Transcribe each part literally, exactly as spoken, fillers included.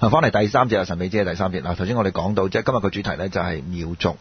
翻嚟第三節啊，神秘之夜第三節嗱，頭先我哋講到即係今日個主題咧就係苗族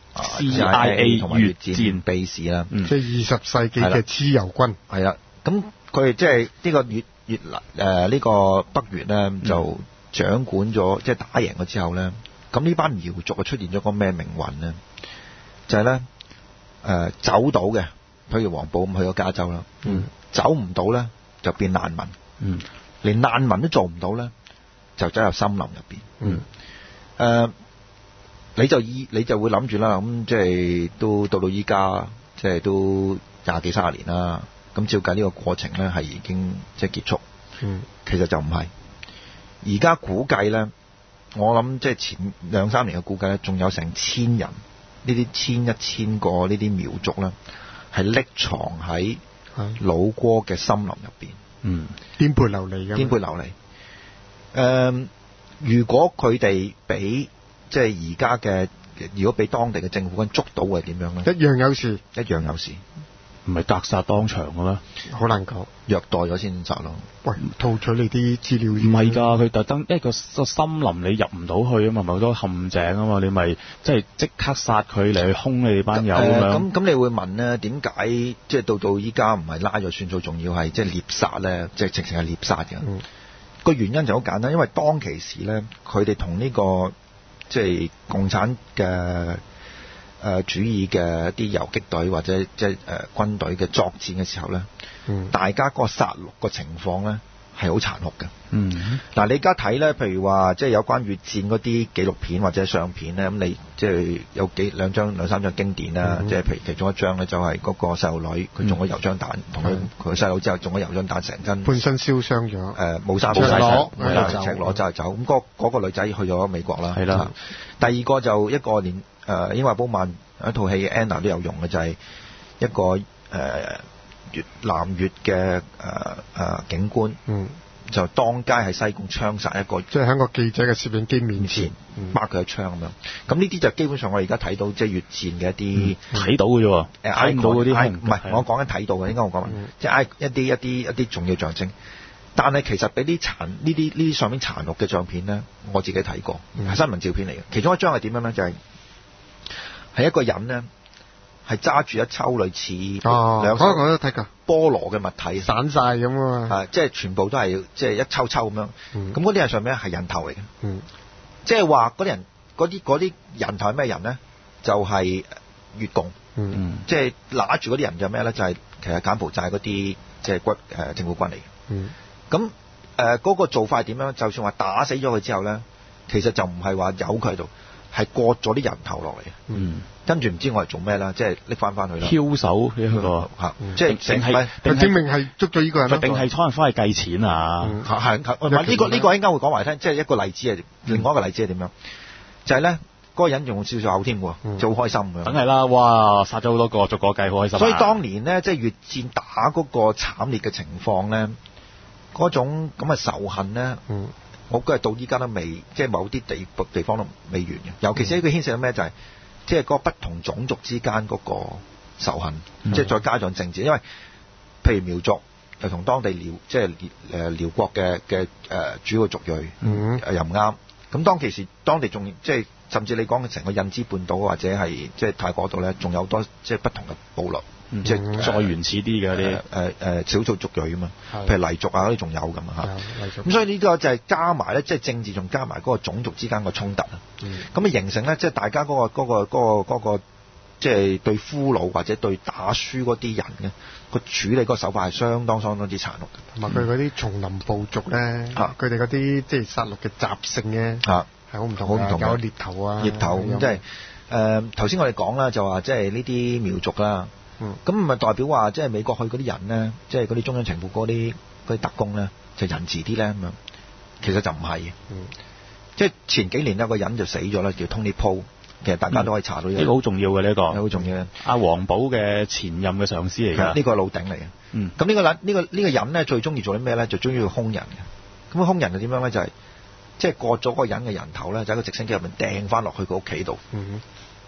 C I A 同埋越戰秘史啦， 嗯、 即係二十世紀嘅蚩尤軍。 係啦，咁佢即係呢個越越南誒呢個北越咧就掌管咗，即係打贏咗之後咧，咁呢班苗族啊出現咗個咩命運咧？就係咧誒走到嘅，譬如黃埔咁去咗加州啦， 嗯、 走唔到咧就變難民， 嗯、 連難民都做唔到咧，就走入森林入邊。 嗯誒，你就依你就會諗住啦，咁即係都到到依家，即係都廿幾三十年啦。咁照計呢個過程咧係已經即係結束。 嗯， 其實就唔係。而家估計咧，我諗即係前兩三年嘅估計咧，仲有成千人，呢啲千一千個呢啲苗族咧，係匿藏喺老撾嘅森林入邊。 嗯， 顛沛流離嘅。 顛沛流離。誒、呃，如果佢哋俾即係而家嘅，如果俾當地嘅政府軍捉到係點樣咧？ 一樣有事， 一樣有事。 唔係格殺當場嘅咩？ 好難講， 虐待咗先殺咯。 喂，套取你啲資料。 唔係㗎，佢特登，因為個個森林你入唔到去啊嘛，咪好多陷阱啊嘛，你咪即係即刻殺佢嚟去兇你哋班友咁樣。 咁咁，你會問咧，點解即係到到依家唔係拉咗算數，仲要係即係獵殺咧？即係直情係獵殺嘅。個、嗯、原因就好簡單，因為當其時咧，佢哋同呢個即係共產嘅。誒、呃、主義嘅一啲游擊隊或者即係誒軍隊嘅作戰嘅時候咧、嗯，大家嗰個殺戮個情況咧係好殘酷嘅。嗯，嗱你而家睇咧，譬如話即係有關越戰嗰啲紀錄片或者相片咧，咁你即係有幾兩張兩三張經典啦，即係譬如其中一張咧就係嗰個細路女佢中咗油漿彈，同佢佢細佬之後中咗油漿彈，成身半身燒傷咗， 誒冇衫冇晒身，赤裸就係走。咁嗰嗰個女仔去咗美國啦。係啦。第二個就一個連。誒、呃，英華褒曼一套戲嘅 Anna 都有用嘅，就係、是、一個誒、呃、越南越嘅誒誒警官，嗯，就當街喺西貢槍殺一個， 即係喺個記者嘅攝影機面前掹佢一槍咁樣。咁呢啲就基本上我哋而家睇到即係越戰嘅一啲睇、嗯、到嘅啫喎，睇唔到嗰啲唔係我講緊睇到嘅，應該我講、嗯、即係一啲一啲一啲重要象徵。但係其實俾啲殘呢啲呢啲上面殘酷嘅相片咧，我自己睇過，係、嗯、新聞照片嚟嘅。其中一張係點樣咧？就係、是。係一個人咧，係揸住一抽類似哦， 兩可能我都睇過菠蘿嘅物體， 散晒咁啊嘛， 即係全部都係即係一抽抽咁樣。咁嗰啲人上面係人頭嚟嘅， 嗯、 即係話嗰啲人嗰啲嗰啲人頭係咩人咧？就係、是、越共， 嗯、 即係揦住嗰啲人就咩咧？就係、是、其實柬埔寨嗰啲即係軍誒政府軍嚟嘅。咁誒嗰個做法係點樣？就算話打死咗佢之後咧，其實就唔係話由佢喺度。係割咗啲人頭落嚟，嗯，跟住唔知我係做咩啦，即係拎翻翻去啦。梟首呢個嚇，即係定係證明係捉咗呢個人咯， 定係可能翻去計錢啊？ 係係，呢個呢個應該會講埋聽，即係一個例子係，另外一個例子係點樣？就係咧，嗰個人用少少口添喎，就好開心咁樣。梗係啦，哇！殺咗好多個，逐個計好開心。 所以當年咧，即係越戰打嗰個慘烈嘅情況咧，嗰種咁嘅仇恨咧。嗯我估係到依家都未，即係某啲地地方都未完嘅。尤其是呢個牽涉到咩就係、是，即係嗰個不同種族之間嗰個仇恨，嗯、即係再加上政治。因為譬如苗族又同當地遼，即係誒遼國嘅嘅誒主要族裔，嗯、又唔啱。咁當其時，當地仲即係甚至你講嘅成個印支半島或者係即係泰國度咧，仲有多即係不同嘅部落。嗯、即係再原始啲嘅啲誒誒少數族裔啊嘛，譬如黎族啊嗰啲仲有咁啊嚇，咁所以呢個就係加埋咧，即係政治仲加埋嗰個種族之間嘅衝突啊，咁、嗯、啊形成咧，即係大家嗰、嗰個嗰、嗰個嗰、嗰個嗰個、即係對俘虜或者對打輸嗰啲人嘅個處理嗰個手法係相當相當之殘酷嘅， 同埋佢嗰啲叢林部族咧，佢哋嗰啲即係殺戮嘅習性咧，係好唔同，好唔同嘅，有獵頭啊， 獵頭咁即係誒頭先我哋講啦，就話即係呢啲苗族啦。咁唔係代表話即係美國去嗰啲人咧，即係嗰啲中央情報嗰啲嗰啲特工咧，就仁慈啲咧咁樣。其實就唔係嘅。嗯。即係前幾年有個人就死咗啦，叫 Tony Poe。其實大家都可以查到呢、嗯這個好重要嘅呢、這個。好重要嘅。阿黃寶嘅前任嘅上司嚟㗎。呢、這個係老頂嚟嘅。嗯。咁呢個呢、這個呢、這個人咧最中意做啲咩咧？就中意去兇人嘅。咁兇人係點樣咧？就係即係割咗嗰個人嘅人頭咧，就喺個直升機入面掟翻落去個屋企度。嗯。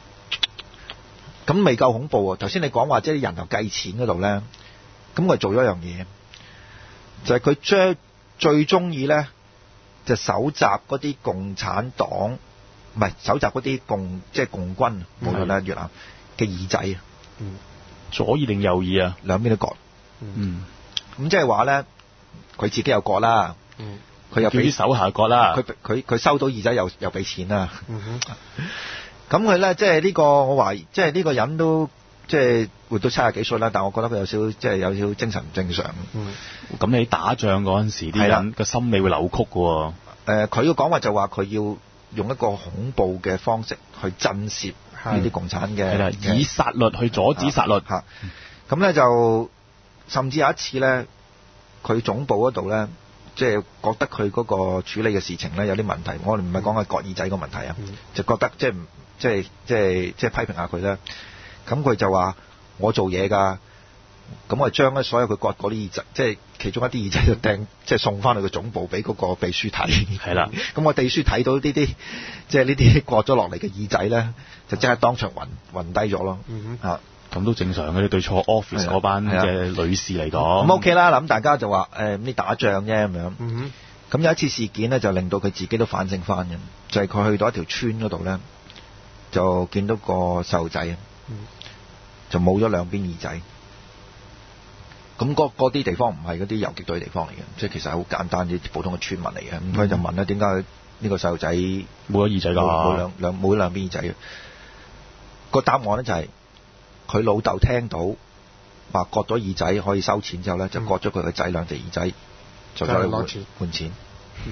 咁未夠恐怖喎！頭先你講話即係人頭計錢嗰度咧，咁佢做咗一樣嘢，就係佢將最中意咧就搜集嗰啲共產黨，唔係搜集嗰啲共即係共軍，無論咧越南嘅耳仔啊， 嗯，左耳定右耳啊， 兩邊都割， 嗯，咁即係話咧，佢自己又割啦， 嗯， 佢又俾啲手下割啦， 佢佢佢收到耳仔又又俾錢啦， 嗯咁佢咧即係呢個我懷疑，即係呢個人都。即係活到七十幾歲啦，但我覺得佢有少即係有少精神唔正常。 嗯， 咁你打仗嗰陣時，啲人個心理會扭曲嘅喎。誒， 佢嘅講話就話佢要用一個恐怖嘅方式去震懾呢啲共產嘅， 以殺戮去阻止殺戮。 嚇，咁咧就甚至有一次咧，佢總部嗰度咧，即係覺得佢嗰個處理嘅事情咧有啲問題。我哋唔係講係割耳仔個問題啊， 嗯、 就覺得即係即係即係即係批評下佢咧。咁佢就話：我做嘢㗎，咁我將咧所有佢割嗰啲耳仔，即係其中一啲耳仔就掟，即係送翻去個總部俾嗰個秘書睇。 係啦， 咁我秘書睇到呢啲，即係呢啲割咗落嚟嘅耳仔咧，就即刻當場暈暈低咗咯。 嗯哼， 咁都正常嘅，你對錯 office 嗰班嘅女士嚟講。 咁 OK 啦，咁大家就話誒，咁、呃、啲打仗啫咁樣。 嗯咁有一次事件咧，就令到佢自己都反省翻嘅，就係、是、佢去到一條村嗰度咧，就見到個細路仔。 嗯就冇咗兩邊耳仔，咁嗰啲地方唔係嗰啲游擊隊嘅地方嚟嘅，即係其實係好簡單啲普通嘅村民嚟嘅。咁佢、嗯、就問咧，點解呢個細路仔冇咗耳仔㗎？ 冇兩兩冇兩邊耳仔嘅？個答案咧就係佢老豆聽到話割咗耳仔可以收錢之後咧，嗯、就割咗佢個仔兩隻耳仔，就攞嚟換錢換錢。 嗯，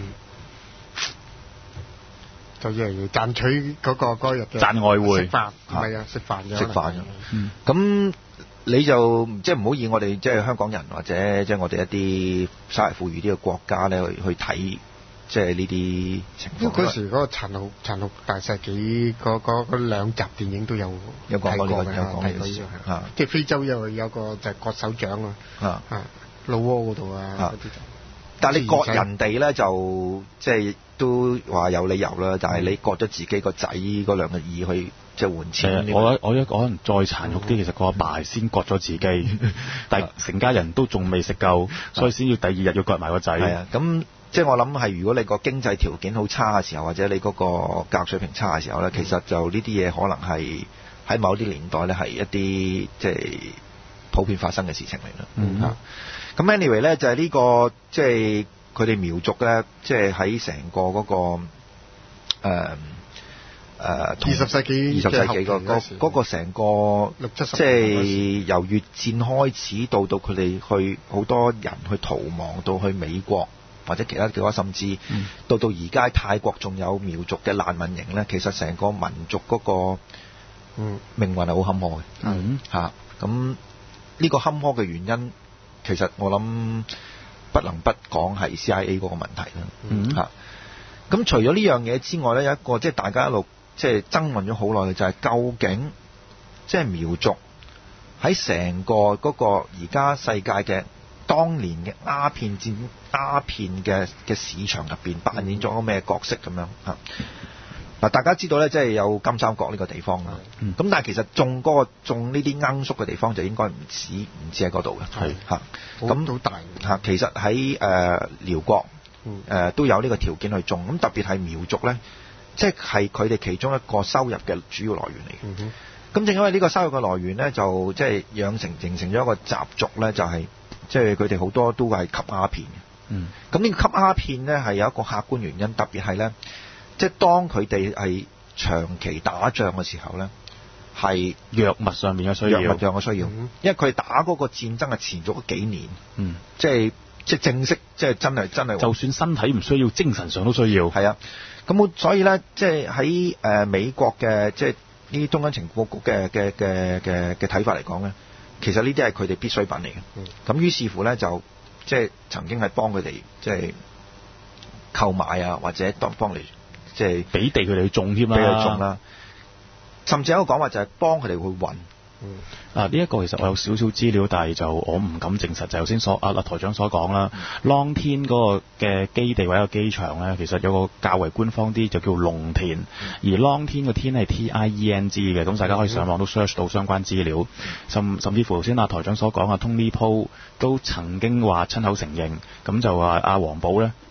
就以為賺取嗰個嗰日嘅賺外匯， 食飯係啊，食飯嘅食飯嘅。 嗯， 咁你就即係唔好以我哋即係香港人或者即係我哋一啲稍為富裕啲嘅國家咧去去睇即係呢啲情況。 嗰時嗰個殘酷殘酷大世紀嗰嗰嗰兩集電影都有有講過嘅，有講過嘅嚇。即係非洲有有個就係割手掌啊，啊老撾嗰度啊嗰啲就。 但係你割人哋咧就即係都話有理由啦，但係你割咗自己個仔嗰兩個耳去即係換錢。 我我一可能再殘酷啲，其實個阿爸先割咗自己，但係成家人都仲未食夠，所以先要第二日要割埋個仔。 係啊，咁即係我諗係如果你個經濟條件好差嘅時候，或者你嗰個教育水平差嘅時候咧，其實就呢啲嘢可能係喺某啲年代咧係一啲即係普遍發生嘅事情嚟啦。 嗯啊咁 anyway 咧就係、是、呢、這個即係佢哋苗族咧，即係喺成個嗰、那個誒誒二十世紀二十世紀個嗰嗰個成個六七十即係由越戰開始到到佢哋去好多人去逃亡到去美國或者其他地方，甚至到到而家泰國仲有苗族嘅難民營咧，其實成個民族嗰個命運係好坎坷嘅。 嗯嚇咁呢個坎坷嘅原因。其實我諗不能不講係 C I A 嗰個問題啦，嚇、嗯。咁、啊、除咗呢樣嘢之外咧，有一個即係大家一路即係爭論咗好耐嘅就係、是、究竟即係苗族喺成個嗰個而家世界嘅當年嘅鴉片戰鴉片嘅嘅市場入邊扮演咗個咩角色咁樣嚇。嗱，大家知道咧，即係有金三角呢個地方啦。咁、嗯、但係其實種嗰、那個種呢啲罌粟嘅地方就應該唔止唔止喺嗰度嘅。係嚇，咁好大嚇。其實喺誒、呃、寮國誒、呃、都有呢個條件去種。咁特別係苗族咧，即係佢哋其中一個收入嘅主要來源嚟嘅。咁、嗯、正因為呢個收入嘅來源咧，就即係養成形成咗一個習俗咧，就係即係佢哋好多都係吸鴉片嘅。嗯。咁呢個吸鴉片咧係有一個客觀原因，特別係咧。即係當佢哋係長期打仗嘅時候咧，係藥物上面嘅需要， 藥物上嘅需要，嗯、因為佢打嗰個戰爭係持續咗幾年，嗯，即係即係正式，即係真係真係， 就算身體唔需要，精神上都需要， 係啊，咁所以咧，即係喺誒美國嘅即係呢啲中央情報局嘅嘅嘅嘅嘅睇法嚟講咧，其實呢啲係佢哋必需品嚟嘅，咁、嗯、於是乎咧就即係曾經係幫佢哋即係購買啊，或者當幫你。即係俾地佢哋去種添啦， 俾佢種啦。甚至有一個講法就係幫佢哋去運。 嗯，嗱呢一個其實我有少少資料，但係就我唔敢證實。就頭先所阿阿台長所講啦，朗天嗰個嘅基地或者個機場咧，其實有個較為官方啲就叫龍田，而朗天個天係 T I E N G 嘅，咁大家可以上網都 search 到相關資料。甚甚至乎頭先阿台長所講啊，Tony Poe都曾經話親口承認，咁就話阿黃埔咧。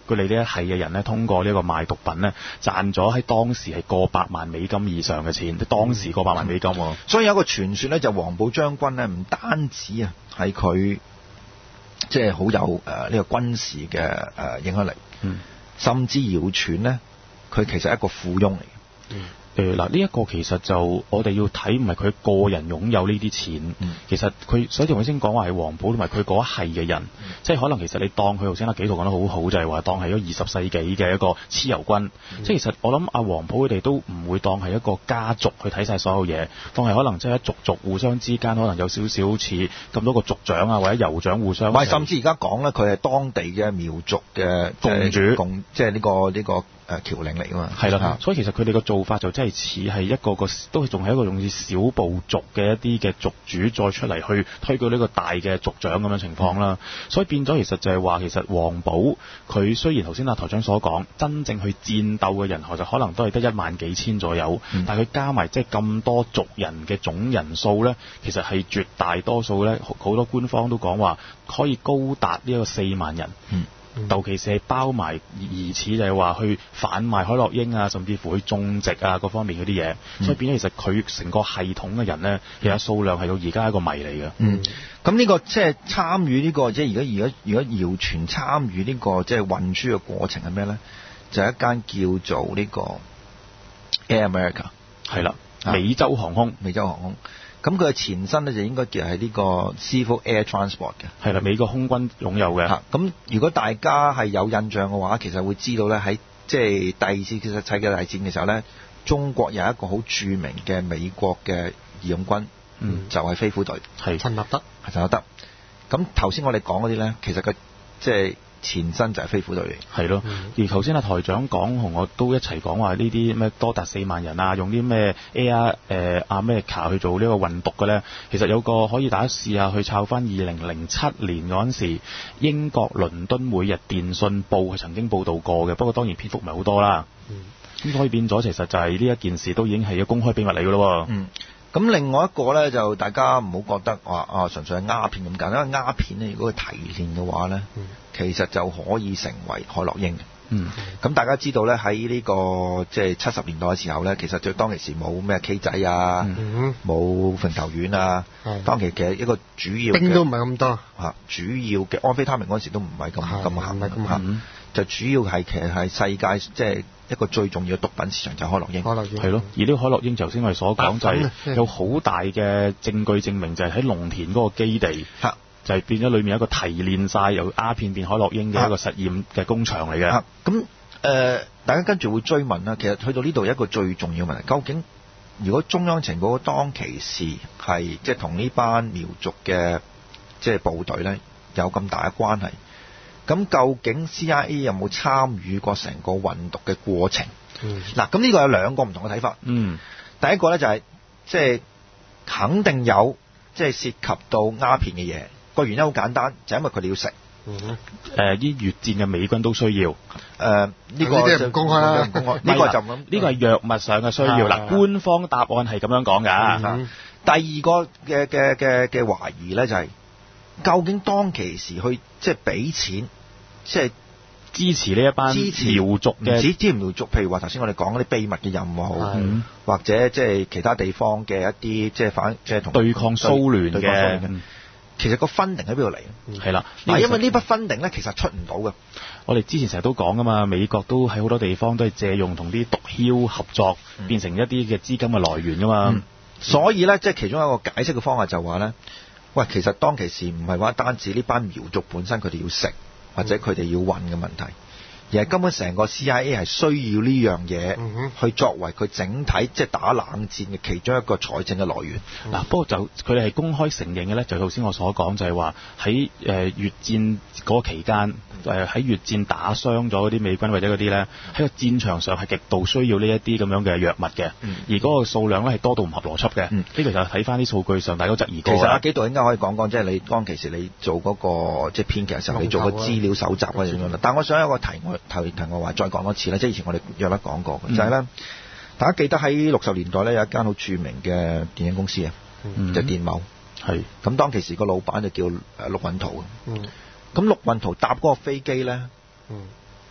佢哋呢一系嘅人呢，通過呢個賣毒品呢，賺咗喺當時係過百萬美金以上嘅錢，即當時過百萬美金喎、嗯。 所以有一個傳說呢，就黃埔將軍呢，唔單止啊係佢即係好有誒呢、呃這個軍事嘅誒、呃、影響力，嗯、甚至謠傳呢，佢其實係一個富翁嚟嘅。嗯誒嗱，呢一個其實就我哋要睇，唔係佢個人擁有呢啲錢，嗯、其實佢所以同佢先講話係黃埔同埋佢嗰一系嘅人，嗯、即係可能其實你當佢頭先阿紀陶講得好好，就係、是、話當係一個二十世紀嘅一個蚩尤軍，嗯、即係其實我諗阿黃埔佢哋都唔會當係一個家族去睇晒所有嘢，當係可能即係一族族互相之間可能有少少好似咁多個族長啊或者酋長互相， 唔係甚至而家講咧，佢係當地嘅苗族嘅共主， 共即係呢個呢個。這個誒僑領嚟㗎嘛， 係啦，所以其實佢哋個做法就真係似係一個個都仲係一個用似小部族嘅一啲嘅族主再出嚟去推舉呢個大嘅族長咁樣情況啦，嗯、所以變咗其實就係話其實黃埔佢雖然頭先阿台長所講，真正去戰鬥嘅人口就可能都係得一萬幾千左右，嗯、但係佢加埋即係咁多族人嘅總人數咧，其實係絕大多數咧，好多官方都講話可以高達呢一個四萬人。嗯尤其是係包埋疑似就係話去販賣海洛因啊，甚至乎去種植啊各方面嗰啲嘢，嗯、所以變咗其實佢成個系統嘅人咧，其實數量係到而家一個謎嚟嘅。 嗯，咁呢、這個即係參與呢個即係而家而家而家謠傳參與呢個即係運輸嘅過程係咩咧？就係、是、一間叫做呢個 Air America 係啦，美洲航空， 美洲航空。咁佢嘅前身咧就應該叫係呢個 Civil Air Transport 嘅， 係啦，美國空軍擁有嘅。 咁如果大家係有印象嘅話，其實會知道咧喺即係第二次世界大戰嘅時候咧，中國有一個好著名嘅美國嘅義勇軍，嗯，就係飛虎隊， 係陳立德， 係陳立德。咁頭先我哋講嗰啲咧，其實佢即係前身就係飛虎隊嚟， 係咯。嗯、而頭先阿台長講同我都一齊講話呢啲咩多達四萬人啊，用啲咩 Air 誒阿咩卡去做呢個運毒嘅咧，其實有個可以大家試下去抄翻二零零七年嗰陣時，英國倫敦每日電訊報係曾經報導過嘅，不過當然篇幅唔係好多啦。咁、嗯、所以變咗其實就係呢一件事都已經係一個公開秘密嚟嘅咯。嗯。 咁另外一個咧，就大家唔好覺得話啊，純粹係鴉片咁簡單。因為鴉片咧，如果佢提煉嘅話咧，嗯、其實就可以成為海洛因嘅。嗯。咁大家知道咧，喺呢、這個即係七十年代嘅時候咧，其實就當其時冇咩 K 仔啊，冇鳳頭丸啊。嗯、當其其實一個主要冰都唔係咁多嚇，主要嘅安非他命嗰陣時都唔係咁咁行嚇，就主要係其實係世界即係一個最重要嘅毒品市場就係海洛因。 海洛因係咯，而呢個海洛因頭先我哋所講就係有好大嘅證據證明，就係喺農田嗰個基地，啊、就係變咗裏面一個提煉晒由鴉片變海洛因嘅一個實驗嘅工場嚟嘅。咁誒、啊呃，大家跟住會追問啦。其實去到呢度一個最重要嘅問題，究竟如果中央情報當其時係即係同呢班苗族嘅即係部隊咧有咁大嘅關係？咁究竟 C I A 有冇參與過成個運毒嘅過程？嗯，嗱，咁呢個有兩個唔同嘅睇法。嗯，第一個咧就係即係肯定有即係、就是、涉及到鴉片嘅嘢。個原因好簡單，就係、因為佢哋要食。嗯哼， 誒啲越戰嘅美軍都需要。誒、 呃、呢、呢個就唔公開啦，唔公開。呢個就咁。 呢個係藥物上嘅需要。嗱，官方答案係咁樣講㗎。 嗯、第二個嘅嘅嘅嘅懷疑咧就係、是。究竟當其時去即係俾錢，即係支持呢一班苗族嘅， 唔止支持苗族，譬如話頭先我哋講嗰啲秘密嘅任務，嗯、或者即係其他地方嘅一啲即係反即係同對抗蘇聯嘅，嗯、 其實個分定喺邊度嚟？係啦，嗱，因為呢筆分定咧，其實出唔到嘅。 我哋之前成日都講噶嘛，美國都喺好多地方都係借用同啲毒梟合作，嗯、變成一啲嘅資金嘅來源噶嘛。嗯、所以咧，即係其中一個解釋嘅方法就話咧。喂，其實當其時唔係話單止呢班苗族本身佢哋要食，或者佢哋要運嘅問題，而係根本成個 C I A 係需要呢樣嘢去作為佢整體即係打冷戰嘅其中一個財政嘅來源。嗱、嗯，不過就佢哋係公開承認嘅咧，就頭先我所講就係話喺誒越戰嗰個期間，誒喺、呃、越戰打傷咗嗰啲美軍或者嗰啲咧，喺個戰場上係極度需要呢一啲咁樣嘅藥物嘅，嗯、而嗰個數量咧係多到唔合邏輯嘅。呢、嗯、個就睇翻啲數據上，大家都質疑過。其實阿紀陶應該可以講講，即係你當其時你做嗰、嗰個即係編劇嘅時候，你做個資料搜集嗰樣啦。但係我想有個題我提提我話再講多次咧，即係以前我哋約得講過嘅，嗯、就係咧，大家記得喺六十年代咧有一間好著名嘅電影公司啊，嗯、就係電懋。係咁是當其時個老闆就叫誒陸運濤。嗯，咁陸運濤搭嗰個飛機咧，嗯、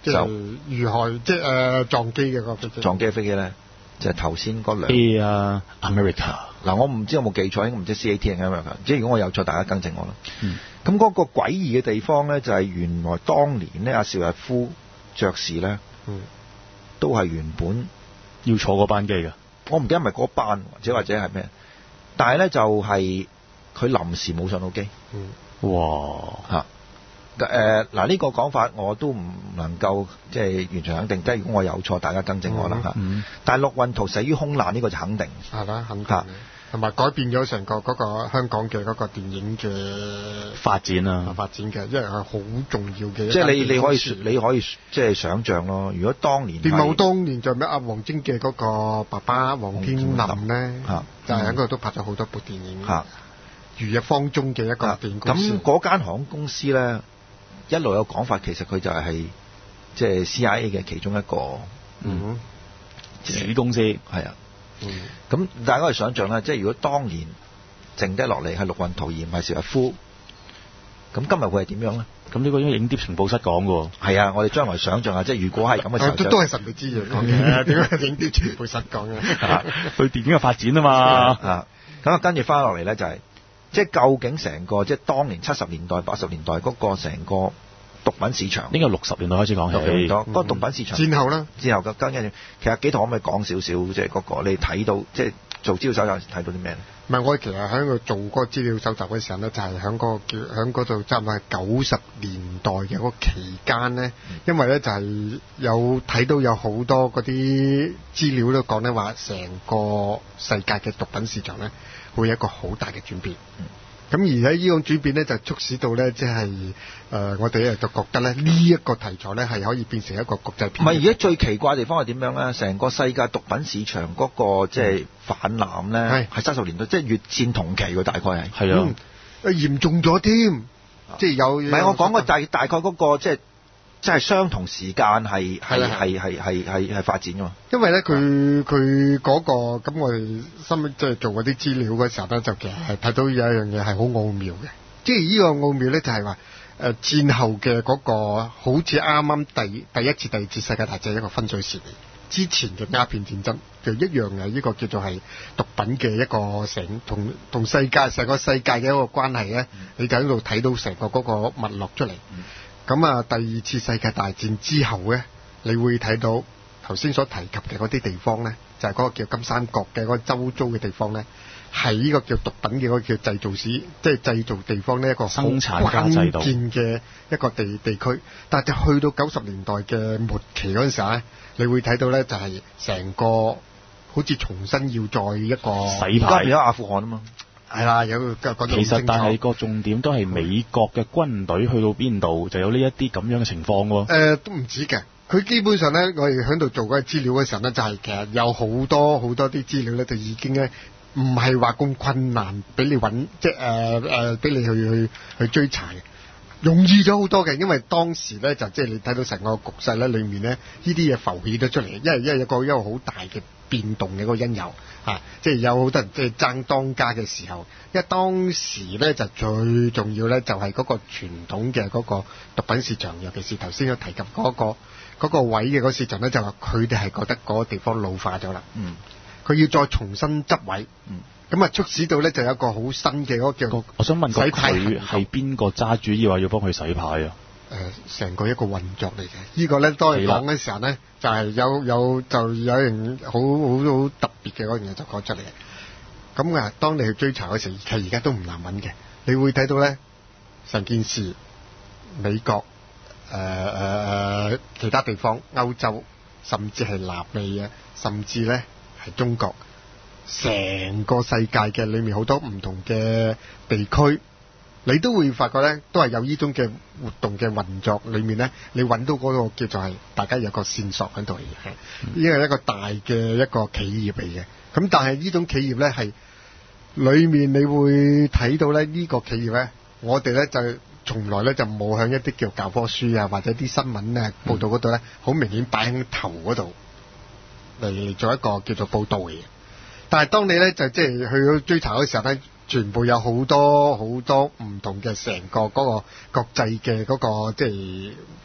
即係遇害，即係誒、呃、撞機嘅個飛機。 撞機嘅飛機咧，就係頭先嗰兩。 A 啊 America。 嗱，我唔知有冇記錯，應該唔知 C A T 定 America。即係如果我有錯，大家更正我啦。 嗯。 咁嗰個詭異嘅地方咧，就係原來當年咧，阿邵逸夫爵士咧， 嗯， 都係原本要坐嗰班機嘅。 我唔記得係咪嗰班，或者或者係咩？但係咧就係佢臨時冇上到機。 嗯。 哇！ 嚇！誒嗱呢個講法我都唔能夠即係完全肯定，即係如果我有錯，大家更正我啦嚇。 嗯嗯、 但係陸運濤死於空難呢個就肯定係啦，肯定。同埋改變咗成個嗰個香港嘅嗰個電影嘅發展啊， 發展嘅，因為係好重要嘅。 即係你你可以你可以即係想像咯。如果當年電懋當年就咩阿黃晶嘅嗰個爸爸黃天林咧，就係喺嗰度都拍咗好多部電影。嚇，如日方中嘅一個電影公司。 咁嗰間航空公司咧，一路有講法，其實佢就係即係 C I A 嘅其中一個嗯子公司係啊。咁、嗯、大家可以想象啦，即係如果當年剩低落嚟係陸運濤而唔係邵逸夫，咁今日會係點樣咧？ 咁呢個應該影碟情報室講嘅喎。 係啊，我哋將來想象下，即係如果係咁嘅時候， 都都係神秘之夜講嘅，點解影碟情報室講嘅？ 對電影嘅發展啊嘛。 啊，咁啊跟住翻落嚟咧就係、是，即係究竟成個即係當年七十年代、八十年代嗰個成個毒品市場， 應該六十年代開始講起。 六十年代嗰個毒品市場。 戰後啦， 戰後嘅跟住，其實幾堂可唔可以講少少，即係嗰個你睇到，即係做資料搜集睇到啲咩咧？ 唔係，我其實喺度做嗰個資料搜集嘅時候咧，就係喺嗰個叫喺嗰度差唔多係九十年代嘅嗰個期間咧，嗯、因為咧就係有睇到有好多嗰啲資料都講咧話，成個世界嘅毒品市場咧會有一個好大嘅轉變。嗯咁而喺呢種轉變咧，就促使到咧，即係誒，我哋咧就覺得咧，呢一個題材咧係可以變成一個國際片。 唔係，而家最奇怪嘅地方係點樣咧？成個世界毒品市場嗰個即係氾濫咧，係七十年代，即係越戰同期喎，大概係。 係啊， 誒嚴重咗添，即係有。唔係我講個大大概嗰個即係。即係相同時間係係係係係係係發展㗎嘛？ 因為咧佢佢嗰個咁我哋心即係做嗰啲資料嗰時候咧，就其實係睇到有一樣嘢係好奧妙嘅。即係呢個奧妙咧就係話誒戰後嘅嗰個好似啱啱第第一次第二次世界大戰一個分水線嚟。之前嘅鴉片戰爭就一樣嘅，呢個叫做係毒品嘅一個成同同世界成個世界嘅一個關係咧，嗯、你就喺度睇到成個嗰個脈絡出嚟。嗯咁啊，第二次世界大戰之後咧，你會睇到頭先所提及嘅嗰啲地方咧，就係、是、嗰個叫金三角嘅嗰個周遭嘅地方咧，係呢個叫毒品嘅嗰個叫製造史，即係製造地方呢一個生產加制度關鍵嘅一個地地區。但係就去到九十年代嘅末期嗰陣時候咧，你會睇到咧就係成個好似重新要再一個洗牌， 而家阿富汗啊嘛。 係啦，有其實但係個重點都係美國嘅軍隊去到邊度就有呢一啲咁樣嘅情況喎。 誒、呃，都唔止嘅，佢基本上咧，我哋喺度做嗰個資料嘅時候咧，就係、是、其實有好多好多啲資料咧，就已經咧唔係話咁困難俾你揾，即係誒誒俾你去去去追查嘅，容易咗好多嘅，因為當時咧就即係你睇到成個局勢咧，裏面咧呢啲嘢浮起咗出嚟，因為因為有個一個好大嘅變動嘅嗰個因由。啊！即係有好多人即係爭當家嘅時候，因為當時咧就最重要咧就係嗰個傳統嘅嗰個毒品市場，尤其是頭先有提及嗰個嗰個位嘅嗰個市場咧，就話佢哋係覺得嗰個地方老化咗啦。嗯，佢要再重新執位。嗯，咁啊促使到咧就有一個好新嘅嗰個叫， 我想問佢係邊個揸主意話要幫佢洗牌啊？ 誒，成個一個運作嚟嘅，呢個咧當你講嘅時候咧，就係有有就有樣好好好特別嘅嗰樣嘢就講出嚟。咁啊，當你去追查嘅時候，其實而家都唔難揾嘅。你會睇到咧，成件事美國誒誒誒其他地方、歐洲，甚至係南美啊，甚至咧係中國，成個世界嘅裏面好多唔同嘅地區。你都會發覺咧，都係有呢種嘅活動嘅運作裏面咧，你揾到嗰個叫做係大家有個線索喺度嚟嘅，呢個係一個大嘅一個企業嚟嘅。咁但係呢種企業咧係裏面你會睇到咧呢個企業咧，我哋咧就從來咧就冇向一啲叫教科書啊或者啲新聞啊報導嗰度咧，好明顯擺喺頭嗰度嚟嚟做一個叫做報導嘅。但係當你咧就即係去到追查嘅時候咧，全部有好多好多唔同嘅成個嗰個國際嘅嗰個即係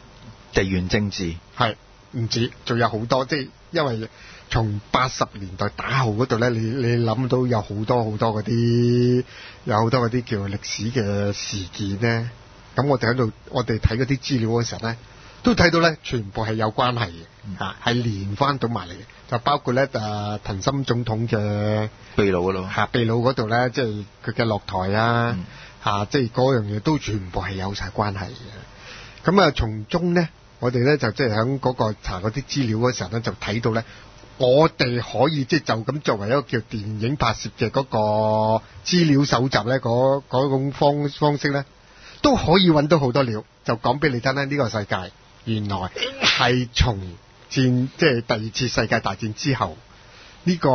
地緣政治係唔止，仲有好多，即係因為從八十年代打後嗰度咧，你你諗到有好多好多嗰啲，有好多嗰啲叫歷史嘅事件咧。咁我哋喺度，我哋睇嗰啲資料嘅時候咧，都睇到咧，全部係有關係嘅，嚇係、嗯、連翻到埋嚟嘅，就包括咧誒藤森總統嘅秘魯嗰度， 嚇秘魯嗰度咧，即係佢嘅落台啊，嚇、嗯、即係嗰樣嘢都全部係有晒關係嘅。咁啊，從中咧，我哋咧就即係喺嗰個查嗰啲資料嗰時候咧，就睇到咧，我哋可以即係就咁作為一個叫電影拍攝嘅嗰個資料搜集咧，嗰嗰種方方式咧，都可以揾到好多料，就講俾你聽咧，呢個世界原來係從戰即係第二次世界大戰之後，呢個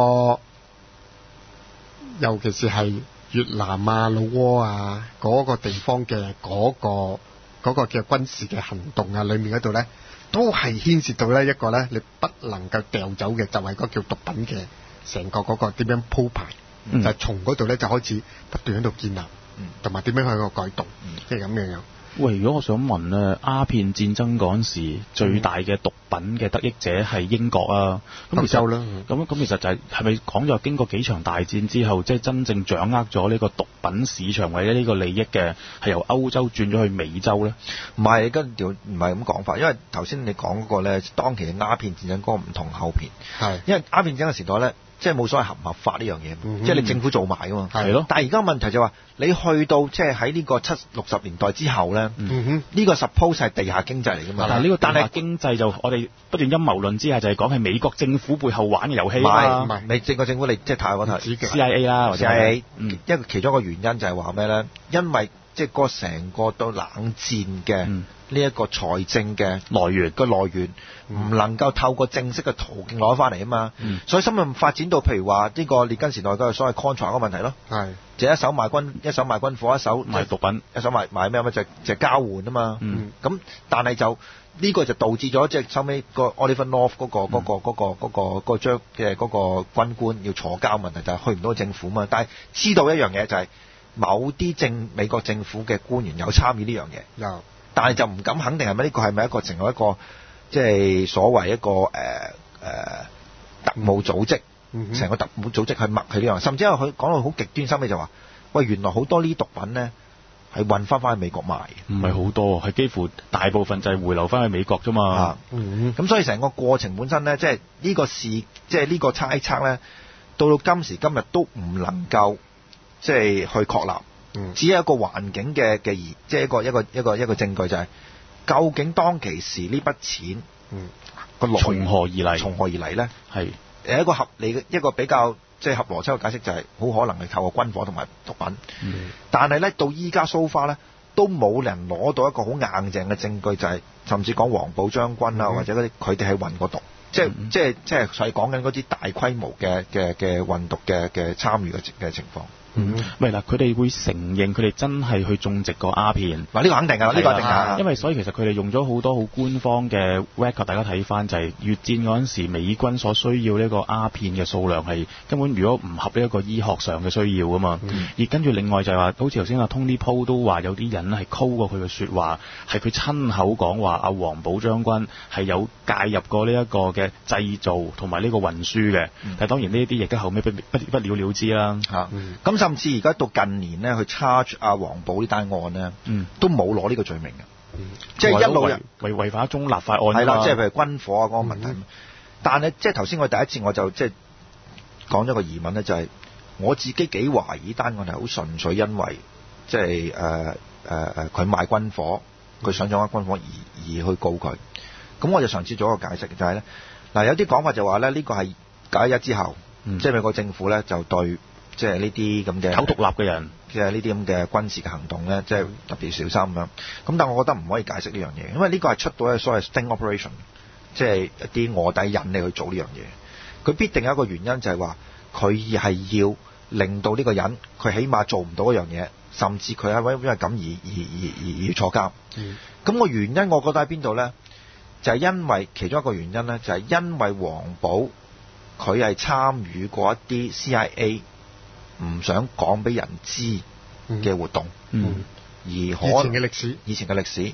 尤其是係越南啊、老撾啊嗰個地方嘅嗰個嗰個嘅軍事嘅行動啊，裏面嗰度咧，都係牽涉到咧一個咧，你不能夠掉走嘅，就係嗰叫毒品嘅成個嗰個點樣鋪排， 嗯、 就係從嗰度咧就開始不斷喺度建立。同埋點樣去個改動，即係咁樣樣。 喂，如果我想問咧，鴉片戰爭嗰陣時，最大嘅毒品嘅得益者係英國啊，咁、嗯、其實啦，咁咁其實就係係咪講咗經過幾場大戰之後，即、就、係、是、真正掌握咗呢個毒品市場或者呢個利益嘅，係由歐洲轉咗去美洲咧？ 唔係，跟住唔係咁講法，因為頭先你講嗰個咧，當期嘅鴉片戰爭嗰個唔同後片，係因為鴉片戰爭嘅時代咧。即係冇所謂合唔合法呢樣嘢，嗯、即係你政府做埋噶嘛。係咯。但係而家問題就話、是，你去到即係喺呢個七六十年代之後咧，呢、嗯、個 suppose 係地下經濟嚟噶嘛。但係呢個地下經濟就我哋不斷陰謀論之下就係講係美國政府背後玩嘅遊戲啦。唔係，美國政府你即係太過頭 C I A 啦，或者 C I A。嗯。一個其中一個原因就係話咩咧？因為即係個成個都冷戰嘅呢一個財政嘅來源個來源唔能夠透過正式嘅途徑攞翻嚟啊嘛，嗯、所以深入發展到譬如話呢個列根時代嗰個所謂 contract 嗰個問題咯，係就一手賣軍一手賣軍火，一手賣毒品，一手賣賣咩咩就就交換啊嘛，咁、嗯、但係就呢、呢個就導致咗即係收尾個 Oliver North 嗰、嗰個嗰、嗯嗰個嗰、嗰個嗰、嗰個嗰個將嘅嗰個軍官要坐監問題就係去唔到政府嘛，但係知道一樣嘢就係、是。某啲政美國政府嘅官員有參與呢樣嘢，有，但係就唔敢肯定係咪呢個係咪一個成為一個即係所謂一個誒誒、呃、特務組織，成、嗯、個特務組織去默佢呢樣，甚至係佢講到好極端，心尾就話：喂，原來好多呢啲毒品咧係運翻翻去美國賣，唔係好多，係幾乎大部分就係回流翻去美國啫嘛。咁、嗯、所以成個過程本身咧，即係呢個事，即係呢個猜測咧，到到今時今日都唔能夠。即係去確立，嗯、只係一個環境嘅嘅疑，即係一個一個一個一個證據就係、是，究竟當其時呢筆錢個來從何而嚟？從何而嚟咧？係誒一個合理嘅一個比較即係合邏輯嘅解釋就係、是，好可能係透過軍火同埋毒品。嗯、但係咧到依家 so far 咧，都冇人攞到一個好硬淨嘅證據，就係、是、甚至講黃埔將軍啊，嗯、或者嗰啲佢哋係運過毒。即係即係即係所以講緊嗰啲大規模嘅嘅嘅運毒嘅嘅參與嘅嘅情況。嗯， 咪嗱，佢哋會承認佢哋真係去種植過鴉片。 嗱，呢個肯定㗎，呢個肯定㗎。 因為所以其實佢哋用咗好多好官方嘅 record，大家睇翻就係越戰嗰陣時，美軍所需要呢個鴉片嘅數量係根本如果唔合呢一個醫學上嘅需要㗎嘛。嗯、而跟住另外就係話，好似頭先阿 Tony Poe 都話有啲人係 call 過佢嘅説話，係佢親口講話阿黃埔將軍係有介入過呢一個嘅製造同埋呢個運輸嘅。嗯、但係當然呢一啲亦都後尾不不不了了之啦。嚇、啊，咁、 嗯、甚至而家到近年咧去 charge 阿黃埔呢單案咧，嗯、都冇攞呢個罪名嘅，嗯、即係一路違違違反一宗立法案。 係啦，即係譬如軍火啊嗰個問題。嗯、但係即係頭先我第一次我就即係講咗個疑問咧，就係、是、我自己幾懷疑單案係好純粹因為即係誒誒誒佢賣軍火，佢想掌握軍火而而去告佢。咁我就嘗試做一個解釋，就係咧嗱，有啲講法就話咧呢個係九一一之後，嗯、即係美國政府咧就對。即係呢啲咁嘅搞獨立嘅人， 即係呢啲咁嘅軍事嘅行動咧，即係特別小心咁樣。咁但係我覺得唔可以解釋呢樣嘢，因為呢個係出到嘅所謂 sting operation，即係一啲臥底引你去做呢樣嘢。佢必定有一個原因就係話，佢係要令到呢個人佢起碼做唔到一樣嘢，甚至佢係因為咁而而而而要坐監。咁、嗯、個原因我覺得喺邊度咧？就係、是、因為其中一個原因咧，就係、是、因為黃埔佢係參與過一啲 C I A。唔想講俾人知嘅活動，嗯嗯、而可以前嘅歷史，以前嘅歷史，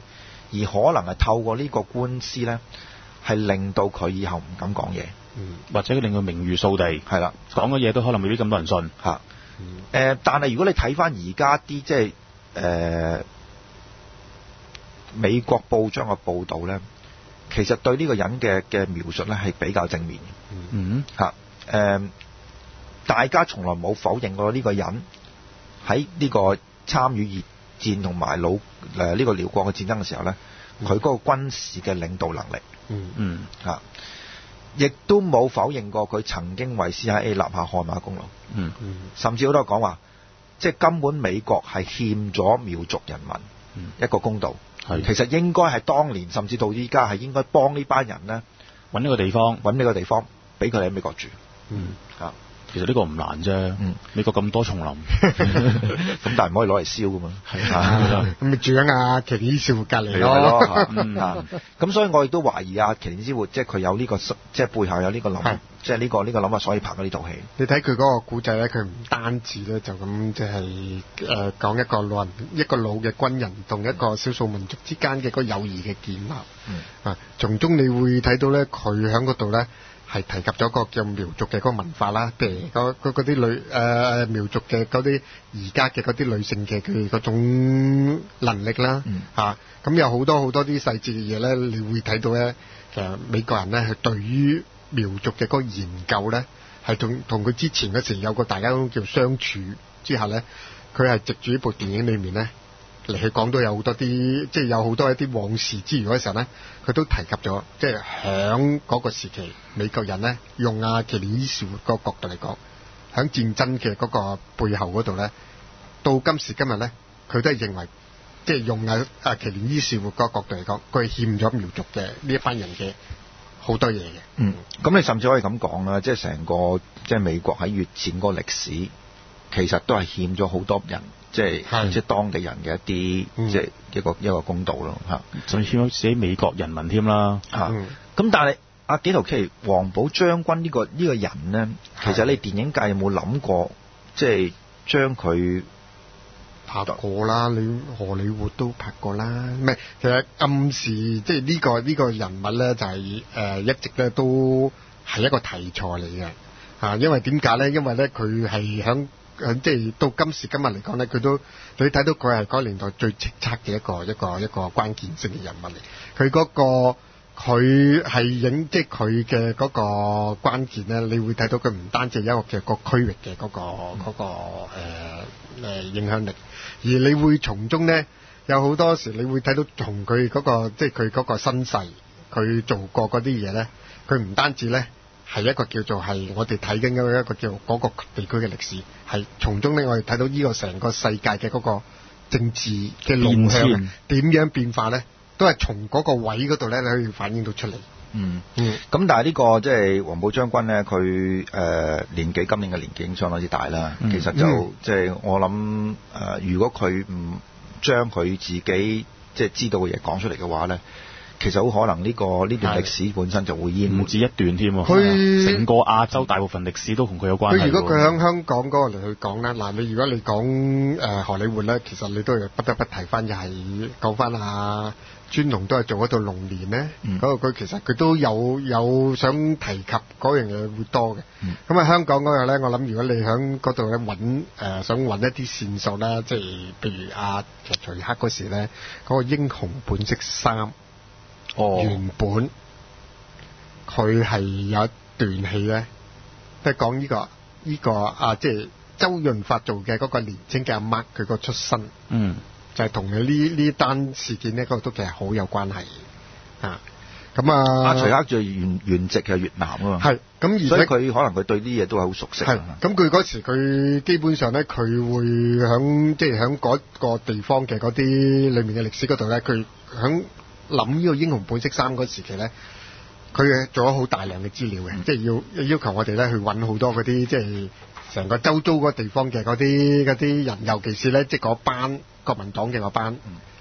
而可能係透過呢個官司咧，係令到佢以後唔敢講嘢， 嗯， 或者令佢名譽掃地， 係啦， 講嘅嘢都可能未必咁多人信嚇。 嗯誒，但係如果你睇翻而家啲即係誒美國報章嘅報導咧，其實對呢個人嘅嘅描述咧係比較正面嘅。 嗯嚇誒，大家從來冇否認過呢個人喺呢個參與熱戰同埋老誒呢個遼國嘅戰爭嘅時候咧，佢嗰個軍事嘅領導能力。 嗯嗯嚇，亦都冇否認過佢曾經為 C I A 立下汗馬功勞。 嗯嗯甚至好多人講話，即係根本美國係欠咗苗族人民一個公道。 係其實應該係當年甚至到依家係應該幫呢班人咧揾呢個地方， 揾呢個地方俾佢哋喺美國住。 嗯啊， 其實呢個唔難啫。 嗯美國咁多叢林， 咁但係唔可以攞嚟燒噶嘛。 係啊， 咁咪住喺阿奇連伊士活隔離係咯。 咯， 嗯啊咁所以我亦都懷疑阿奇連斯活，即係佢有呢個即係背後有呢個諗係， 即係呢個呢個諗法，所以拍咗呢套戲。 你睇佢嗰個古仔咧，佢唔單止咧就咁即係誒講一個老人一個老嘅軍人同一個少數民族之間嘅嗰個友誼嘅建立。 嗯啊，從中你會睇到咧，佢喺嗰度咧係提及咗個叫苗族嘅嗰個文化啦，譬如嗰嗰嗰啲女誒、呃、苗族嘅嗰啲而家嘅嗰啲女性嘅佢哋嗰種能力啦， 嗯嚇咁、有好多好多啲細節嘅嘢咧，你會睇到咧，其實美國人咧係對於苗族嘅嗰個研究咧，係同同佢之前嗰時有個大家都叫相處之下咧，佢係藉住呢部電影裏面咧。嚟去講都有好多啲，即係有好多一啲往事之餘嗰時候咧，佢都提及咗，即係響嗰個時期，美國人咧用阿奇連伊士活個角度嚟講，響戰爭嘅嗰個背後嗰度咧，到今時今日咧，佢都係認為，即係用阿阿奇連伊士活個角度嚟講，佢係欠咗苗族嘅呢一班人嘅好多嘢嘅。 嗯，咁你甚至可以咁講啦，即係成個即係美國喺越戰嗰個歷史，其實都係欠咗好多人。即係係即係當地人嘅一啲、 嗯、 即係一個一個公道咯嚇， 甚至欠咗自己美國人民添啦嚇。咁、 嗯、 但係阿紀陶奇黃埔將軍呢、呢個呢、呢個人咧，其實你電影界有冇諗過，即係將佢拍過啦？你荷里活都拍過啦。唔係，其實暗示即係呢個呢、呢個人物咧，就係、係、誒、呃、一直咧都係一個題材嚟嘅嚇。因為點解咧？因為咧佢係響。即係到今時今日嚟講咧，佢都你睇到佢係嗰個年代最叱咤嘅一個一個一個關鍵性嘅人物嚟。佢嗰、嗰個佢係影即係佢嘅嗰個關鍵咧，你會睇到佢唔單止係一個嘅個區域嘅嗰、嗰個嗰、嗰個誒、呃、影響力，而你會從中咧有好多時，你會睇到從佢嗰個即係佢嗰個身世，佢做過嗰啲嘢咧，佢唔單止咧。係一個叫做係我哋睇緊嘅一個叫嗰個地區嘅歷史，係從中咧我哋睇到呢個成個世界嘅嗰個政治嘅路向點樣變化咧，都係從嗰個位嗰度咧你可以反映到出嚟。 嗯嗯， 咁但係呢個即係黃埔將軍咧，佢誒、呃、年紀今年嘅年紀已經相當之大啦、嗯。其實就、嗯、即係我諗誒、呃，如果佢唔將佢自己即係知道嘅嘢講出嚟嘅話咧。其實好可能呢、這個呢段歷史本身就會淹沒， 唔止一段添喎。 佢成個亞洲大部分歷史都同佢有關係。 佢如果佢喺香港嗰個嚟去講咧，嗱，你如果你講誒、呃、荷里活咧，其實你都係不得不提翻，就係講翻阿尊龍都係做嗰套龍年咧。嗰、嗯、個佢其實佢都有有想提及嗰樣嘢會多嘅。咁、嗯、啊香港嗰個咧，我諗如果你喺嗰度咧揾誒想揾一啲線索啦，即係譬如阿其實徐克嗰時咧嗰、那個英雄本色三。哦、原本佢係有一段戲咧，即係講呢個呢、這個啊，即係周潤發做嘅嗰個年青嘅阿 Mark，佢個出身，嗯，就係同佢呢呢單事件咧，嗰、那個都其實好有關係啊。咁啊， 阿徐克最原原籍係越南啊嘛，係咁，而所以佢可能佢對啲嘢都係好熟悉。係咁，佢嗰時佢基本上咧，佢會響即係響嗰個地方嘅嗰啲裏面嘅歷史嗰度咧，佢響。諗呢個英雄本色三嗰時期咧，佢做咗好大量嘅資料嘅、嗯，即係要要求我哋咧去揾好多嗰啲即係成個周遭嗰個地方嘅嗰啲嗰啲人，尤其是咧即係嗰班國民黨嘅嗰班，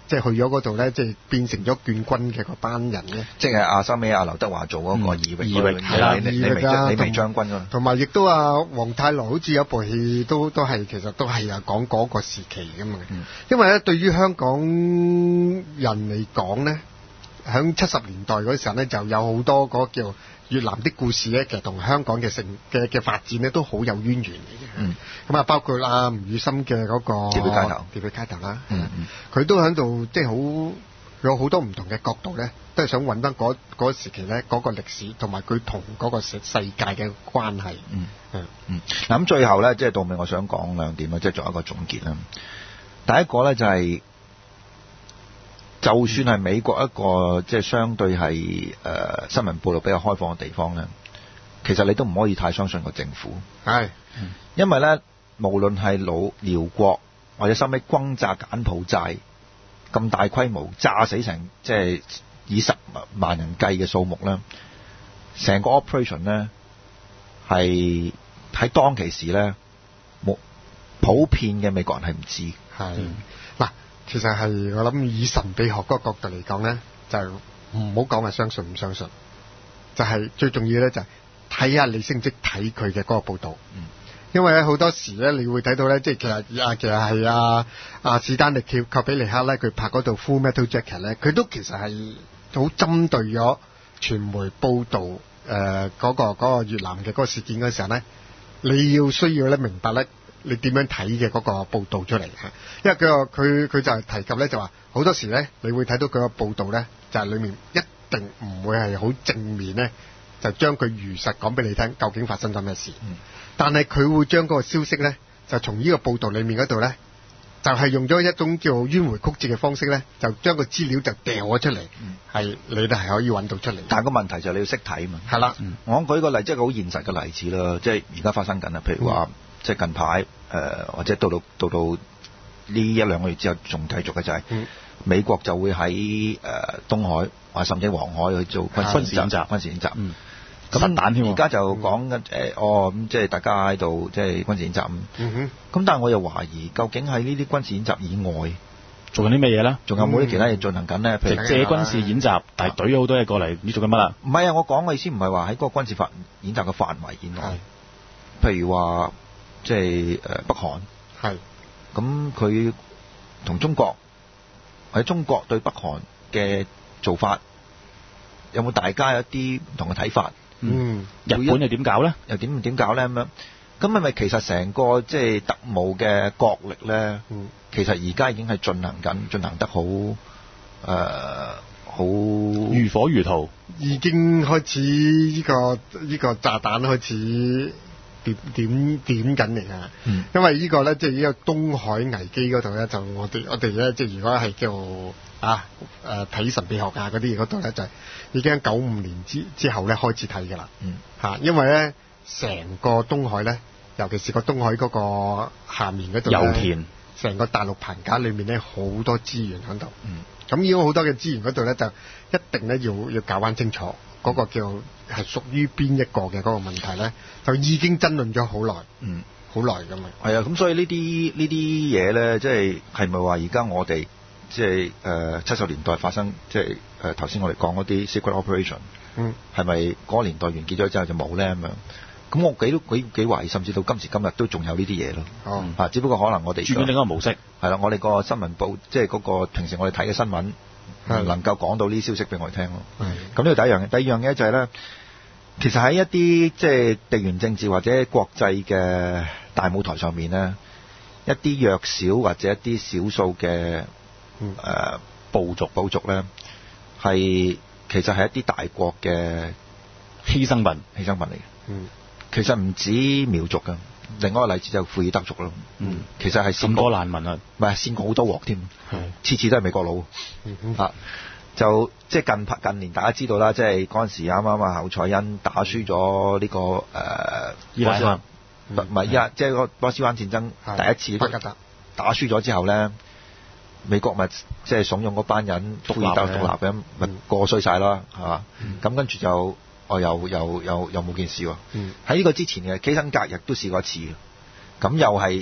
即係去咗嗰度咧，即係變成咗眷軍嘅嗰班人咧。 即係阿收尾阿劉德華做嗰個義域， 義域係啦， 李李李李將軍啊。 同埋亦都啊，黃太來好似有部戲都都係其實都係啊講嗰個時期㗎嘛。嗯、因為咧對於香港人嚟講咧，喺七十年代嗰時候咧就有好多嗰個叫越南的故事咧，其實同香港嘅成嘅嘅發展咧都好有淵源嘅。嗯，咁啊，包括阿吳宇森嘅嗰個《 劫匪街頭》， 劫匪街頭啦， 嗯佢都喺度即係好有好多唔同嘅角度咧，都係想揾翻嗰嗰時期咧嗰個歷史同埋佢同嗰個世世界嘅關係。 嗯嗯嗯。嗱咁最後咧，即係到尾我想講兩點啦，即係做一個總結啦。第一個咧就係、是。就算係美國一個即係相對係誒、呃、新聞報導比較開放嘅地方咧，其實你都唔可以太相信個政府。 係， 因為咧，無論係老寮國或者收尾轟炸柬埔寨咁大規模炸死成即係以十萬人計嘅數目咧，成個 operation 咧係喺當其時咧，冇普遍嘅美國人係唔知。 係嗱。其實係我諗以神秘學嗰個角度嚟講咧，就唔好講話相信唔相信，就係、是、最重要咧就係睇下你識唔識睇佢嘅嗰個報導。嗯，因為咧好多時咧你會睇到咧，即係其實啊其實係啊啊史丹利寇寇比尼克咧佢拍嗰套 Full Metal Jacket 咧，佢都其實係好針對咗傳媒報導誒嗰、呃那個嗰、那個越南嘅嗰個事件嗰時候咧，你要需要咧明白咧。你點樣睇嘅嗰個報導出嚟嚇？因為佢佢佢就係提及咧，就話好多時咧，你會睇到佢個報導咧，就係、是、裡面一定唔會係好正面咧，就將佢如實講俾你聽，究竟發生咗咩事。嗯、但係佢會將嗰個消息咧，就從呢個報導裡面嗰度咧，就係、是、用咗一種叫迂迴曲折嘅方式咧，就將個資料就掉咗出嚟，係、嗯、你哋係可以揾到出嚟。 但係個問題就係你要識睇嘛。係啦、嗯，我舉個例，即係個好現實嘅例子啦，即係而家發生緊啦，譬如話。嗯即係近排誒、呃，或者到到到到呢一兩個月之後，仲繼續嘅就係、是嗯、美國就會喺誒、呃、東海或甚至黃海去做軍事演習，軍事演習。嗯，咁實彈添。而家就講緊誒，哦咁即係大家喺度即係軍事演習。嗯哼。咁但係我又懷疑，究竟喺呢啲軍事演習以外， 做緊啲咩嘢咧？ 仲有冇啲其他嘢進行緊咧？譬如借軍事演習，但係懟咗好多嘢過嚟，你做緊乜啊？ 唔係啊！我講嘅意思唔係話喺嗰個軍事法演習嘅範圍以外，譬如話。即係誒北韓，係咁佢同中國或者中國對北韓嘅做法有冇大家有一啲唔同嘅睇法？嗯，日本又點搞咧？又點點搞咧咁樣？咁係咪其實成個即係特務嘅角力咧？嗯，其實而家已經係進行緊，進行得好誒好如火如荼， 已經開始呢個呢個炸彈開始。點點點緊嚟啊！嗯、因為個呢個咧，即係呢個東海危機嗰度咧，就我哋我哋咧，即係如果係叫啊誒睇、呃、神秘學啊嗰啲嘢嗰度咧，就係、是、已經喺九五年之之後咧開始睇㗎啦。嗯，嚇、啊，因為咧成個東海咧，尤其是個東海嗰個下面嗰度油田，成個大陸棚架裏面咧好多資源喺度。嗯，咁依個好多嘅資源嗰度咧，就一定咧要要搞翻清楚。嗰個叫係屬於邊一個嘅嗰個問題咧，就已經爭論咗好耐，嗯，好耐㗎嘛。係啊，咁所以呢啲呢啲嘢咧，即係係咪話而家我哋即係誒七十年代發生，即係誒頭先我哋講嗰啲 secret operation，嗯，係咪嗰個年代完結咗之後就冇咧咁樣？咁我幾都幾幾懷疑，甚至到今時今日都仲有呢啲嘢咯。哦，啊，只不過可能我哋轉咗另一個模式， 係啦，我哋個新聞報即係嗰個平時我哋睇嘅新聞。係能夠講到呢啲消息俾我哋聽咯。咁呢個第一樣嘢，第二樣嘢就係咧，其實喺一啲即係地緣政治或者國際嘅大舞台上面咧，一啲弱小或者一啲少數嘅誒部族部族咧，係其實係一啲大國嘅犧牲品，犧牲品嚟嘅。嗯，其實唔止苗族㗎。另外一個例子就庫爾德族咯，嗯，其實係咁多難民啊， 唔係先過好多鑊添，次次都係美國佬，嗯、啊，就即係近排近年大家知道啦，即係嗰陣時啱啱啊侯賽因打輸咗呢、這個誒伊拉克，唔係伊拉即係個波斯灣戰爭第一次打輸咗之後咧，美國咪即係慫恿嗰班人庫爾德獨立咁，咪過衰晒啦，係嘛？咁跟住就。我、哦、又又又又冇件事喎。喺呢、嗯、個之前嘅基辛格亦都試過一次，咁又係誒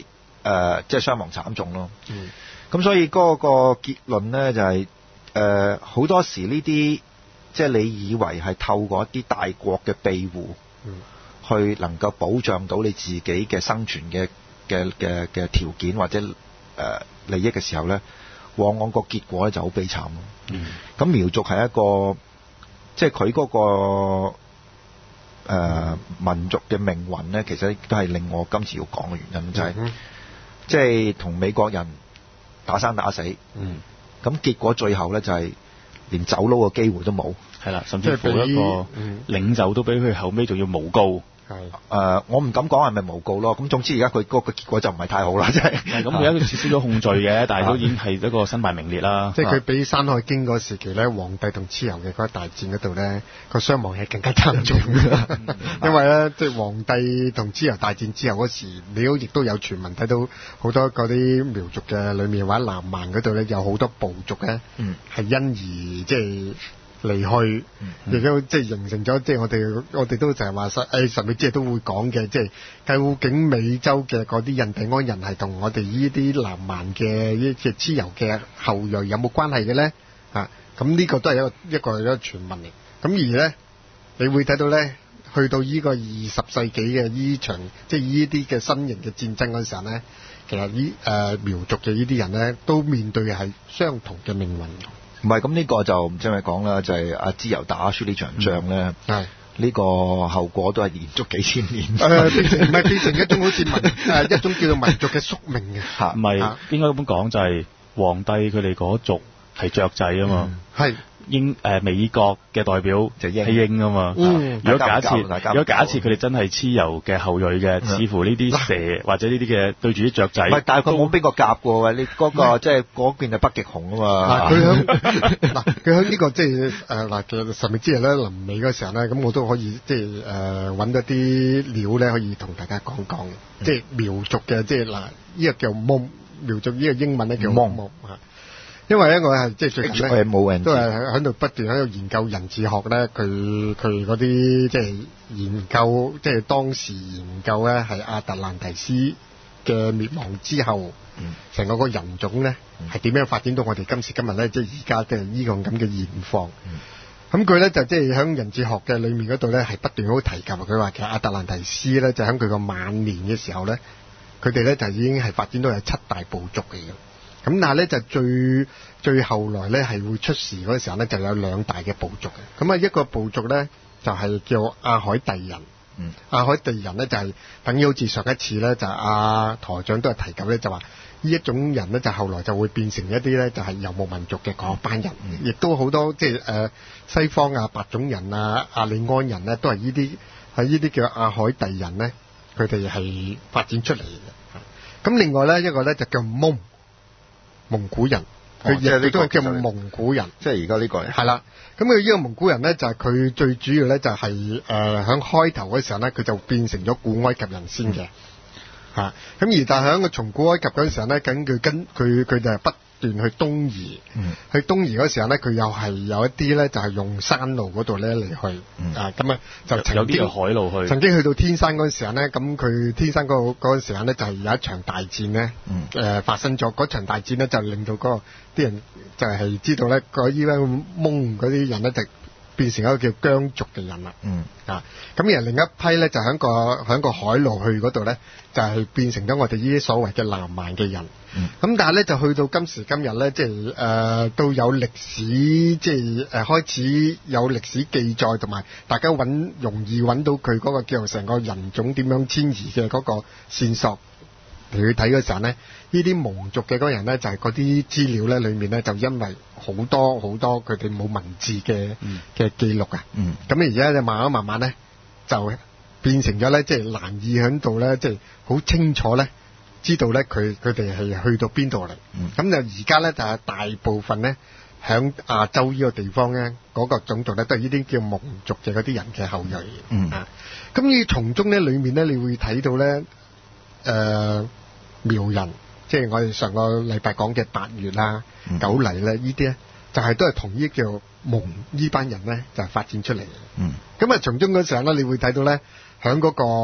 呃、即係傷亡慘重咯。 嗯。 咁所以嗰個結論咧就係誒好多時呢啲即係你以為係透過一啲大國嘅庇護， 嗯， 去能夠保障到你自己嘅生存嘅嘅嘅嘅條件或者誒、呃、利益嘅時候咧，往往個結果咧就好悲慘咯。 嗯。 咁苗族係一個即係佢嗰個、呃、民族嘅命運咧，其實都係令我今次要講嘅原因，就係、 嗯、 即係同美國人打生打死。 嗯。 咁結果最後咧就係、是、連走佬嘅機會都冇。 係啦，甚至乎一個領袖都俾佢後尾仲要誣告。 係誒、 呃，我唔敢講係咪誣告咯。咁總之而家佢嗰個結果就唔係太好啦，真係。 係咁，而家佢撤銷咗控罪嘅，但係都已經係一個身敗名裂啦。 即係佢比《山海經》嗰時期咧，皇帝同蚩尤嘅嗰一大戰嗰度咧，個傷亡係更加慘重。因為咧，即係皇帝同蚩尤大戰之後嗰時，你都亦都有傳聞睇到好多嗰啲苗族嘅裏面或者南蠻嗰度咧，有好多部族咧， 嗯， 係因而即係離去，亦都即係形成咗，即係我哋我哋都成日話實，誒神秘之夜都會講嘅，即係究竟美洲嘅嗰啲印第安人係同我哋呢啲南蠻嘅呢隻蚩尤嘅後裔有冇關係嘅咧？啊，咁呢個都係一個一個一個傳聞嚟。咁而咧，你會睇到咧，去到呢個二十世紀嘅呢場，即係呢啲嘅新型嘅戰爭嗰陣時候咧，其實呢誒、呃、苗族嘅呢啲人咧，都面對嘅係相同嘅命運。 唔係，咁呢個就唔知係咪講啦，就係阿蚩尤打輸呢場仗咧， 係、嗯、 呢個後果都係延續幾千年。誒、 呃，變成唔係變成一種好似民誒一種叫做民族嘅宿命嘅嚇， 唔係應該咁講，就係皇帝佢哋嗰族係雀仔啊嘛，係、嗯。英誒、呃、美國嘅代表就係鷹啊嘛、嗯，如果假設如果假設佢哋真係蚩尤嘅後裔嘅，似乎呢啲蛇或者呢啲嘅對住啲雀仔，唔係，但係佢冇邊個夾過喎，你嗰、嗰個即係嗰邊係北極熊啊嘛。 佢響嗱佢響呢個即係誒嗱，其實神秘之夜咧臨尾嗰時候咧，咁我都可以即係誒揾到啲料咧，可以同大家講講、嗯，即係苗族嘅即係嗱呢個叫蒙苗族呢個英文咧叫蒙蒙嚇。因為咧，我係即係最近咧，都係喺度不斷喺度研究人智學咧，佢佢嗰啲即係研究，即係當時研究咧係亞特蘭提斯嘅滅亡之後，成、嗯、個個人種咧係點樣發展到我哋今時今日咧，即係而家即係呢個咁嘅現況。咁佢咧就即係喺人智學嘅裏面嗰度咧係不斷好提及，佢話其實亞特蘭提斯咧就喺佢個晚年嘅時候咧，佢哋咧就已經係發展到有七大部族嚟嘅。咁但係咧就最最後來咧係會出事嗰個時候咧就有兩大嘅部族嘅，咁啊一個部族咧就係、是、叫阿海蒂人，嗯，阿海蒂人咧就係、是、等於好似上一次咧就阿、啊、台長都係提及咧就話呢一種人咧就後來就會變成一啲咧就係游牧民族嘅嗰班人，亦、嗯、都好多即係誒西方啊白種人啊亞利安人咧都係呢啲係呢啲叫阿海蒂人咧，佢哋係發展出嚟嘅。咁另外咧一個咧就叫蒙。蒙古人，佢亦都係叫蒙古人， 即係而家呢個係啦。咁佢呢個蒙古人咧，就係、是、佢最主要咧，就係誒喺開頭嗰時候咧，佢就變成咗古埃及人先嘅嚇。咁、嗯、而但係喺個從古埃及嗰陣時候咧，咁佢跟佢佢就係不斷去東移，嗯、去東移嗰時候咧，佢又係有一啲咧，就係用山路嗰度咧嚟去、嗯、啊。咁啊，就曾經有海路去， 曾經去到天山嗰陣時候咧，咁佢天山嗰嗰陣時間咧，就係有一場大戰咧，誒、嗯呃、發生咗。嗰場大戰咧，就令到嗰、那個啲人就係知道咧，嗰依班蒙嗰啲人咧就變成一個叫羌族嘅人啦。嗯啊，咁而另一批咧就喺個喺個海路去嗰度咧，就係、是、變成咗我哋呢啲所謂嘅南蠻嘅人。咁、嗯、但係咧就去到今時今日咧，即係誒都有歷史，即係誒開始有歷史記載，同埋大家揾容易揾到佢嗰個叫做成個人種點樣遷移嘅嗰個線索嚟去睇嗰時候咧，呢啲蒙族嘅嗰人咧就係嗰啲資料咧裏面咧就因為好多好多佢哋冇文字嘅嘅記錄啊，咁而家就慢慢慢慢咧就變成咗咧，即係難以喺度咧，即係好清楚咧。知道咧，佢佢哋係去到邊度嚟？咁、嗯、就而家咧就係、是、大部分咧，響亞洲呢個地方咧，嗰、那個種族咧都係呢啲叫蒙族嘅嗰啲人嘅後裔。嗯啊，咁你從中咧裏面咧，你會睇到咧，誒、呃、苗人，即係我哋上個禮拜講嘅八月啦、嗯、九黎咧，呢啲咧就係、是、都係同呢叫蒙呢班人咧就係、是、發展出嚟嘅。嗯，咁啊從中嗰時候咧，你會睇到咧，響嗰、那個。誒、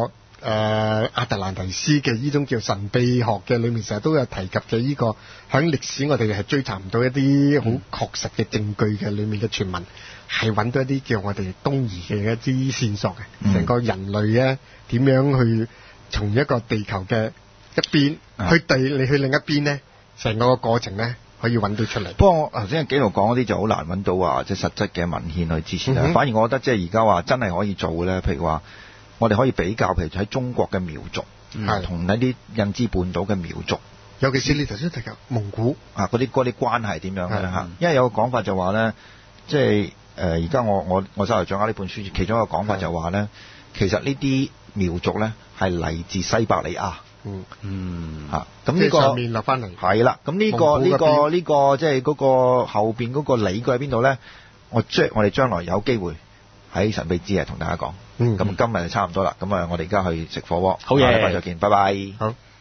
誒亞特蘭提斯嘅呢種叫神秘學嘅裏面，成日都有提及嘅呢個喺歷史我哋係追查唔到一啲好確實嘅證據嘅裏面嘅傳聞，係揾到一啲叫我哋東移嘅一啲線索嘅，成、嗯、個人類咧點樣去從一個地球嘅一邊、嗯、去地你去另一邊咧，成個過程咧可以揾到出嚟。 不過我頭先紀陶講嗰啲就好難揾到話即係實質嘅文獻去支持啦、嗯。反而我覺得即係而家話真係可以做嘅咧，譬如話我哋可以比較，譬如喺中國嘅苗族，同、嗯、一啲印支半島嘅苗族， 尤其是你頭先提及蒙古啊嗰啲嗰啲關係點樣咧嚇？因為有個講法就話咧，即係誒而家我我我手頭掌握呢本書，其中一個講法就話咧，其實呢啲苗族咧係嚟自西伯利亞。嗯嗯嚇，咁呢、這個上面落翻嚟係啦，咁呢、這個呢、這個呢、這個即係嗰個後邊嗰個理據喺邊度咧？我將我哋將來有機會喺神秘之夜同大家講。嗯，咁今日就差唔多啦，咁啊，我哋而家去食火鍋。 好嘢， 下禮拜再見，拜拜。 好。